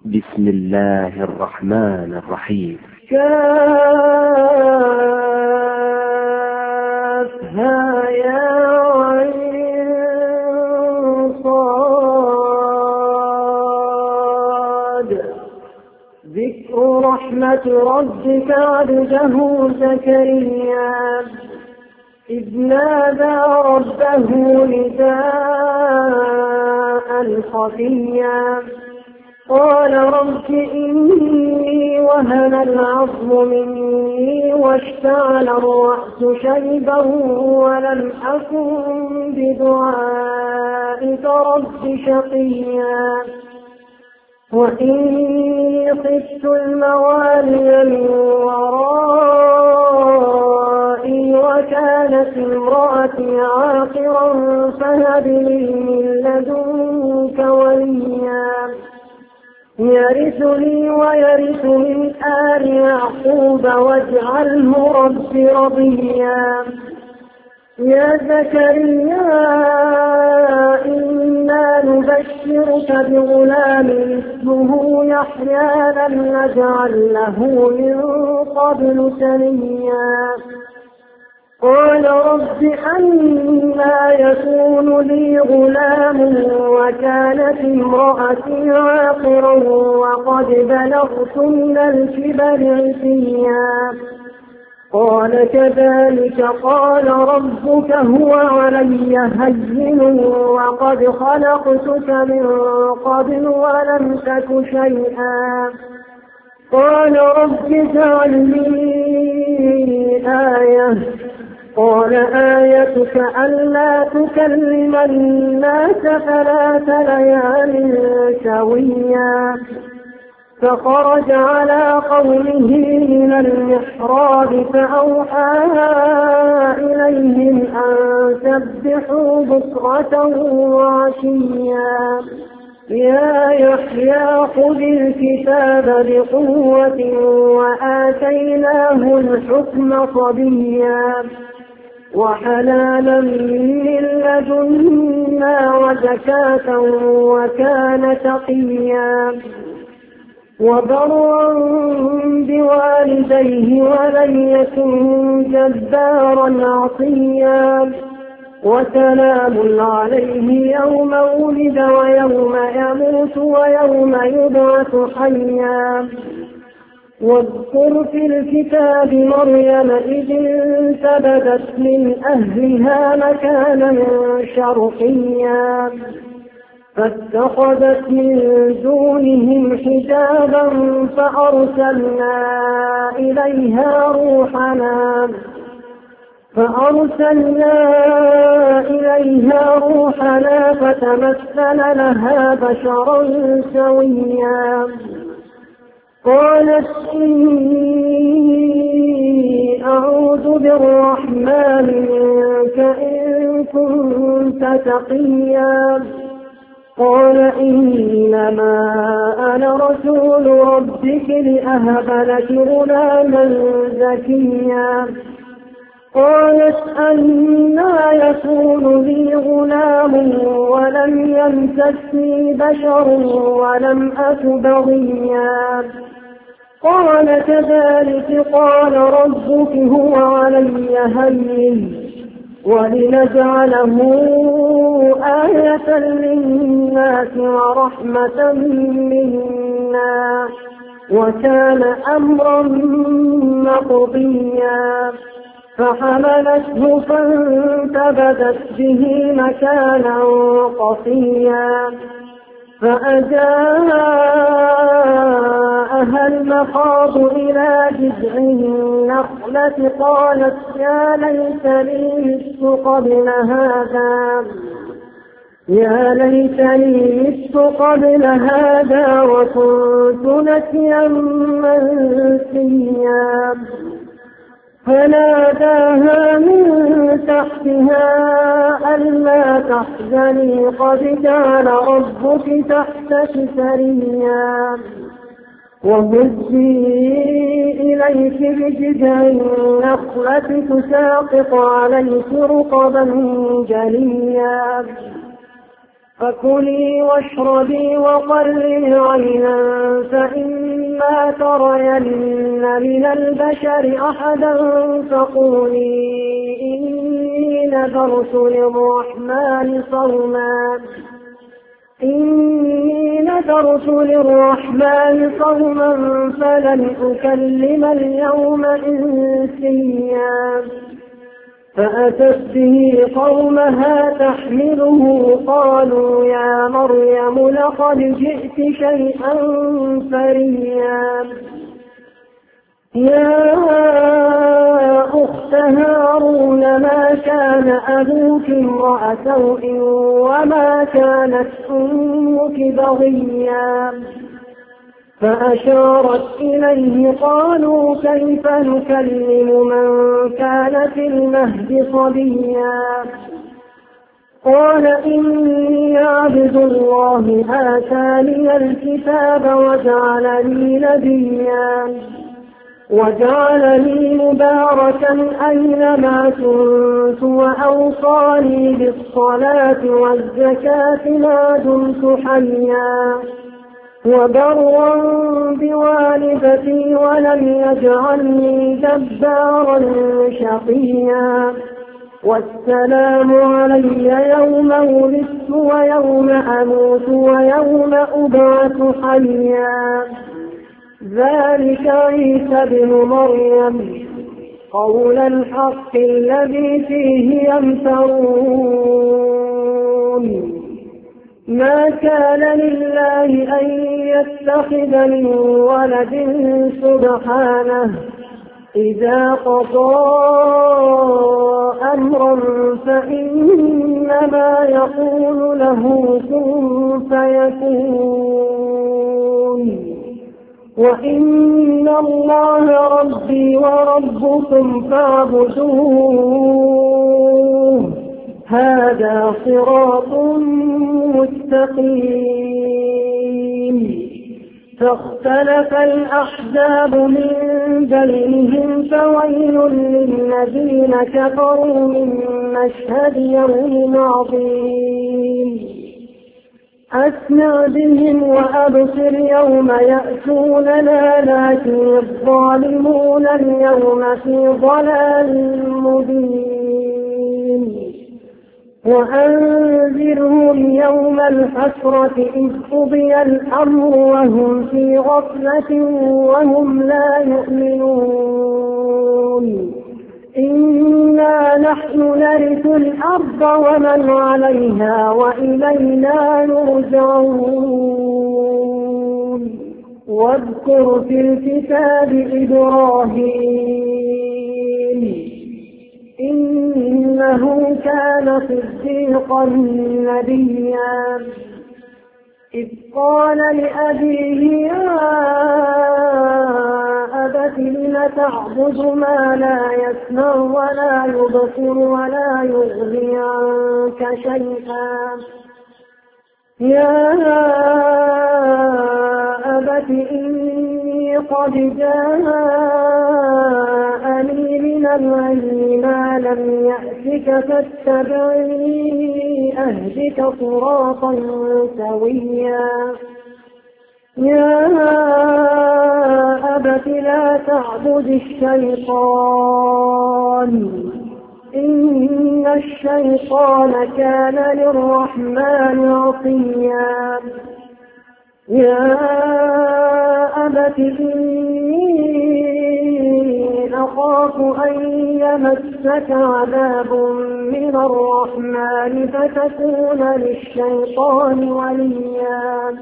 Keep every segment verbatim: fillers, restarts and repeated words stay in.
بسم الله الرحمن الرحيم. كافها يا عين صاد. ذكر رحمة ربك عبده زكريا إذ نادى ربه نداء خفيا قال رب إني وهن العظم مني واشتعل الرأس شيبا ولم أكن بدعائك رب شقيا وإني خفت الموالي من ورائي وكانت امرأتي عاقرا فهب لي من لدنك وليا يرثني ويرث من آل يعقوب واجعله رب رضيا. يا زكريا إنا نبشرك بغلام اسمه يحيى لم نجعل له من قبل سميا. قال رب أنى يكون لي غلام وكانت امرأتي عاقرا وقد بلغت من الكبر عتيا. قال كذلك قال ربك هو علي هين وقد خلقتك من قبل ولم تك شيئا. قال رب اجعل لي آية. قال آيتك ألا تكلم الناس ثلاث ليال سويا. فخرج على قومه من المحراب فأوحى إليهم أن سبحوا بكرة وعشيا. يا يحيى خذ الكتاب بقوة وآتيناه الحكم صبيا وحلالا من لدنا وزكاة وكان تقيا وبرا بوالديه ولم يكن جبارا عصيا. وسلام عليه يوم ولد ويوم يموت ويوم يبعث حيا. واذكر في الكتاب مريم إذ انتبذت من أهلها مكانا شرقيا فاتخذت من دونهم حجابا فأرسلنا إليها روحنا فأرسلنا إليها روحنا فتمثل لها بشرا سويا. قالت إني أعوذ بالرحمن منك إن كنت تقيا. قال إنما أنا رسول ربك لأهب لك غلاما زكيا. قالت أنى يكون لي غلام ولم يمسسني بشر ولم أك بغيا. قال كذلك قال ربك هو علي هين ولنجعله آية للناس ورحمة منا وكان أمرا مقضيا. فحملته فانتبذت به مكانا قصيا فأجاءها المخاض إلى جذع النخلة قالت يا ليتني مت قبل هذا يا ليتني مت قبل هذا وكنت نسيا منسيا. فناداها من تحتها ألا تحزني قد جعل ربك تحتك سريا. وهزي إليك بجذع النخلة تساقط عليك رطبا جنيا. فكلي واشربي وقري عينا فإما ترين من البشر أحدا فقولي إني نذرت للرحمن صوما إني نذرت للرحمن صوما فلن أكلم اليوم إنسيا فأتت به قومها تحمله قالوا يا مريم لقد جئت شيئا فريا يا أخت هارون ما كان أبوك امرأ سوء وما كانت أمك بغيا فأشارت إليه قالوا كيف نكلم من كان في المهد صبيا قال إني عبد الله آتاني الكتاب وجعلني نبيا وجعلني مباركا أينما كنت وأوصاني بالصلاة والزكاة ما دمت حيا وبرا بوالدتي ولم يجعلني جبارا شقيا والسلام علي يوم ولدت ويوم أموت ويوم أبعث حيا ذلك عيسى بن مريم قول الحق الذي فيه يمترون ما كان لله أن يتخذ من ولد سبحانه إذا قضى أمرا فإنما يقول له كن فيكون وإن الله ربي وربكم فاعبدوه هذا صراط مستقيم فاختلف الأحزاب من بينهم فويل للذين كفروا من مشهد يوم عظيم أسمع بهم وأبصر يوم يأتوننا لكن الظالمون اليوم في ضلال مبين وأنذرهم يوم الحسرة إذ قضي الأمر وهم في غفلة وهم لا يؤمنون إنا نحن نرث الأرض ومن عليها وإلينا يرجعون واذكر في الكتاب إبراهيم إنه كان صديقا نبيا إذ قال لأبيه يا أبت لم تعبد ما لا يسمع ولا يبصر ولا يغني عنك شيئا يا أبت إني قد جاءني من العلم ما لم يأتك فاتبعني أهدك صراطا سويا يا أبت لا تعبد الشيطان إن الشيطان كان للرحمن عصيا يا أبت إني أخاف أن يمسك عذاب من الرحمن فتكون للشيطان وليا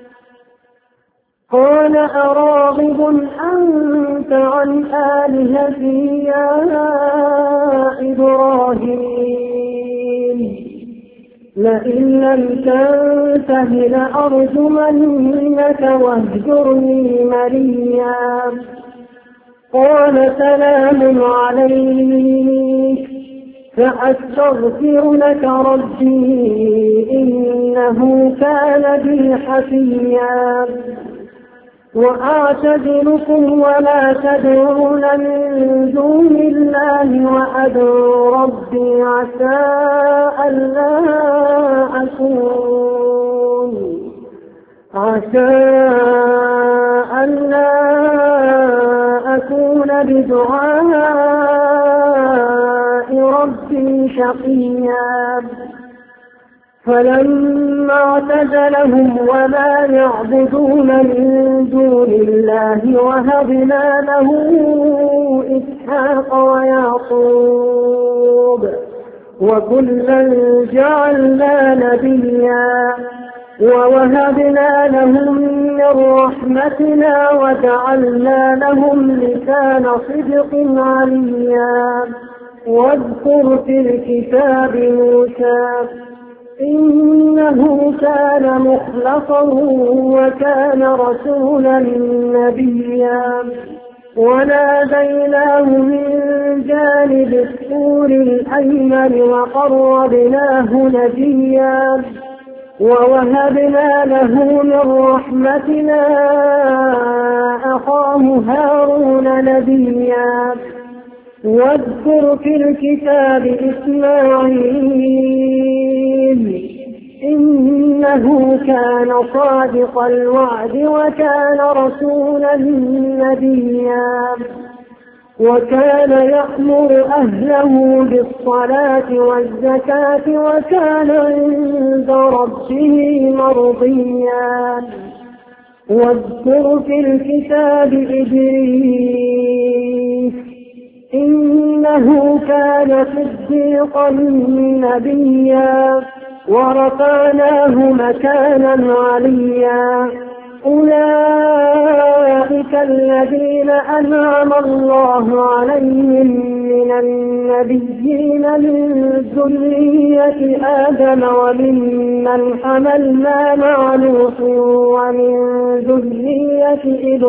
قال أراغب أنت عن آلهتي يا إبراهيم لئن لم تنته لأرجمنك واهجرني مليا قال سلام عليك سأستغفر لك ربي إنه كان بي حفيا وأعتزلكم وما تدعون من دون الله وأدعو ربي عسى ألا أكون عسى بدعاء ربي شقيا فلما اعتزلهم وما يعبدون من دون الله وهبنا له إسحاق ويعقوب وكلا جعلنا نبيا ووهبنا لهم من رحمتنا وجعلنا لهم لسان صدق عليا واذكر في الكتاب موسى إنه كان مخلصا وكان رسولا نبيا وناديناه من جانب الطور الأيمن وقربناه نجيا ووهبنا له من رحمتنا أخاه هارون نبيا واذكر في الكتاب إسماعيل إنه كان صادق الوعد وكان رسولا نبيا وكان يأمر أهله بالصلاة والزكاة وكان عند ربه مرضيا واذكر في الكتاب إدريس إنه كان صديقا نبيا ورفعناه مكانا عليا أولئك الذين أنعم الله عليهم من النبيين من ذرية آدم وممن حملنا مع نوح ومن ذرية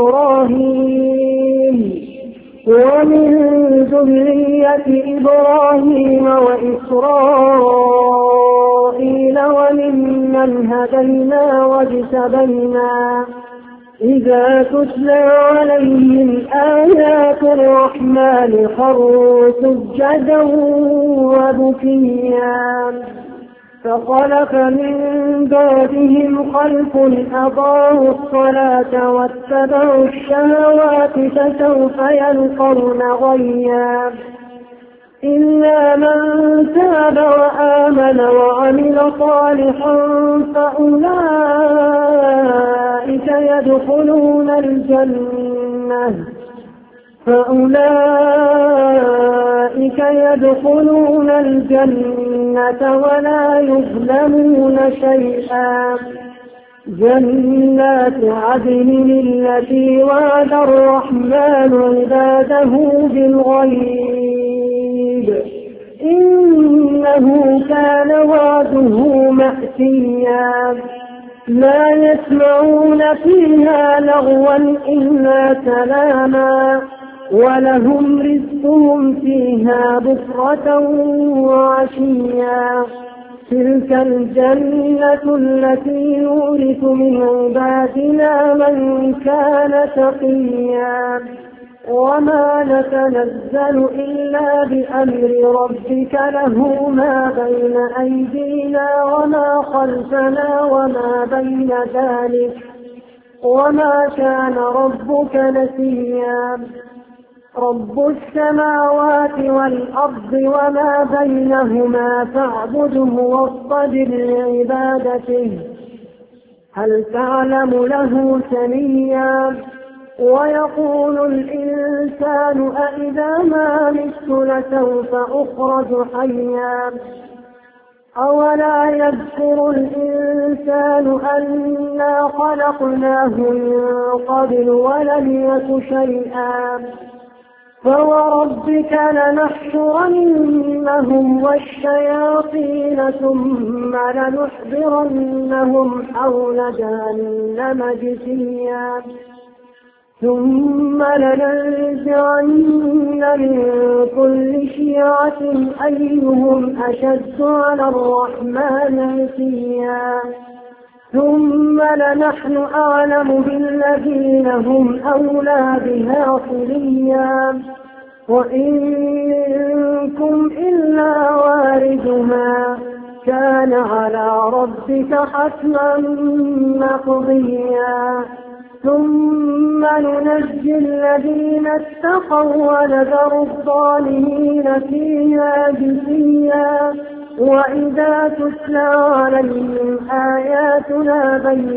إبراهيم ومن ذرية إبراهيم وإسرائيل وممن هدينا واجتبينا إذا تتلى عليهم آيات الرحمن خروا سجدا وبكيا فخلف من بعدهم خلف أضاعوا الصلاة واتبعوا الشهوات فسوف يلقون غيا إلا من تاب وآمن وعمل صالحا فأولئك يدخلون الجنة فأولئك يدخلون الجنة ولا يظلمون شيئا جنات عدن التي وعد الرحمن عباده بالغيب إنه كان وعده مأتيا لا يسمعون فيها لغوا إلا سلاما ولهم رزقهم فيها بكرة وعشيا تلك الجنة التي نورث من عبادنا من كان تقيا وما نتنزل إلا بأمر ربك له ما بين أيدينا وما خلفنا وما بين ذلك وما كان ربك نسيا رب السماوات والأرض وما بينهما فاعبده واصطبر لعبادته هل تعلم له سميا ويقول الإنسان أإذا ما مت لسوف أخرج حيا أولا يذكر الإنسان أنا خلقناه من قبل ولم يك شيئا فوربك لنحشرنهم والشياطين ثم لنحضرنهم حول جهنم جثيا ثم لننزعن من كل شيعة أيهم أشد على الرحمن عتيا ثم لنحن أعلم بالذين هم أولى بها صليا وإن منكم إلا واردها كان على ربك حتما مقضيا ثم ننجي الذين اتقوا ونذر الظالمين فيها جثيا وإذا تتلى عليهم آياتنا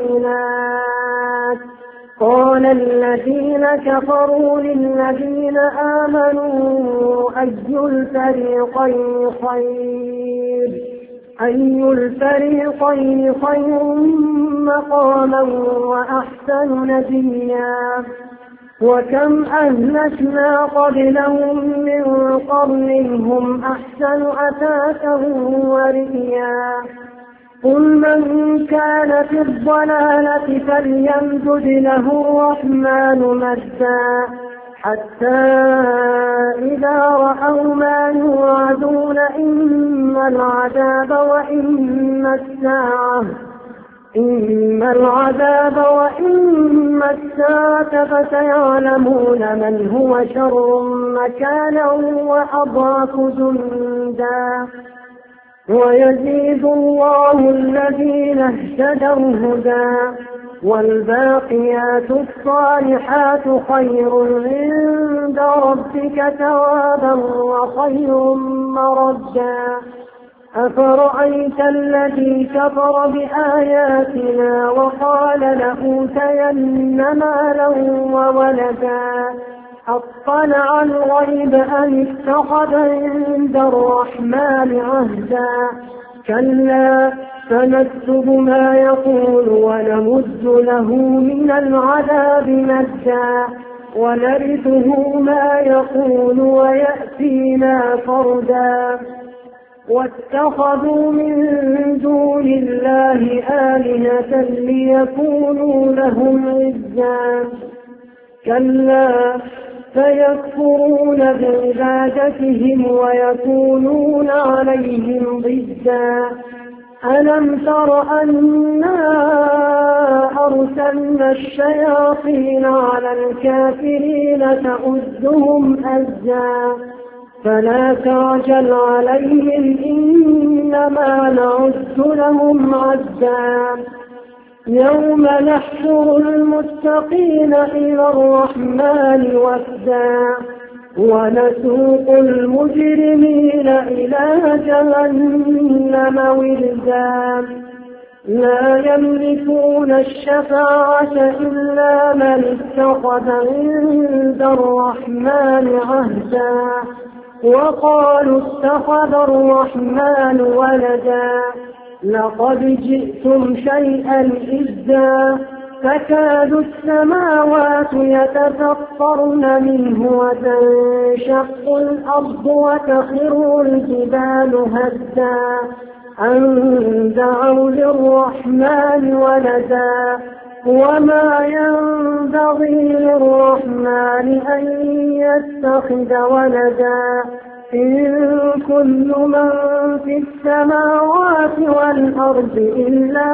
بينات قال الذين كفروا للذين آمنوا أي الفريقين خير أي الفريقين خير مقاما وأحسن نديا وكم أهلكنا قبلهم من قرن هم أحسن أثاثا ورئيا قل من كان في الضلالة فليمدد له الرحمن مدا حتى إذا رأوا ما يوعدون إما العذاب وإما الساعة إما العذاب وإما الساعة فسيعلمون من هو شر مكانا وأضعف جندا ويزيد الله الذين اهتدوا هدى والباقيات الصالحات خير عند ربك ثوابا وخير مردا أفرأيت الذي كفر بآياتنا وقال لأوتين مالا وولدا أطلع الغيب أم اتخذ عند الرحمن عهدا كلا سنكتب ما يقول ونمد له من العذاب مدا ونرثه ما يقول ويأتينا فردا واتخذوا من دون الله آلهة ليكونوا لهم عزا كلا فيكفرون بعبادتهم ويكونون عليهم ضدا ألم تر أنا أرسلنا الشياطين على الكافرين تؤزهم أزا فلا تعجل عليهم إنما نعد لهم عدا يوم نحشر المتقين إلى الرحمن وفدا ونسوق المجرمين إلى جهنم وردا لا يملكون الشفاعة إلا من اتخذ عند الرحمن عهدا وقالوا اتخذ الرحمن ولدا لقد جئتم شيئا إدا تكاد السماوات يتفطرن منه وتنشق الأرض وتخر الجبال هدا أن دعوا للرحمن ولدا وما ينبغي للرحمن أن يتخذ ولدا إن كل من في السماوات والأرض إلا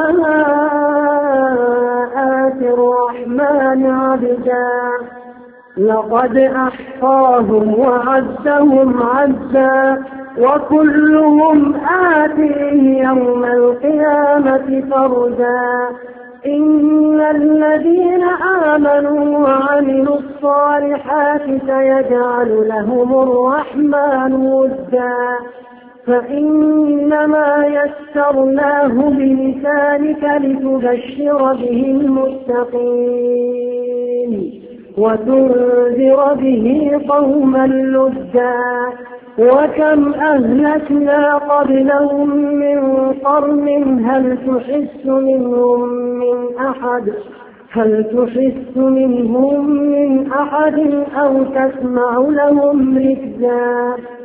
آتي الرحمن عبدا لقد أحصاهم وعدهم عدا وكلهم آتيه يوم القيامة فردا إن الذين آمنوا وعملوا الصالحات سيجعل لهم الرحمن ودا فإنما يسرناه بلسانك لتبشر به المتقين وتنذر به قوما لدا وكم أهلكنا قبلهم من قرن هل تحس منهم من أحد هل تحس منهم من أحد أو تسمع لهم ركزا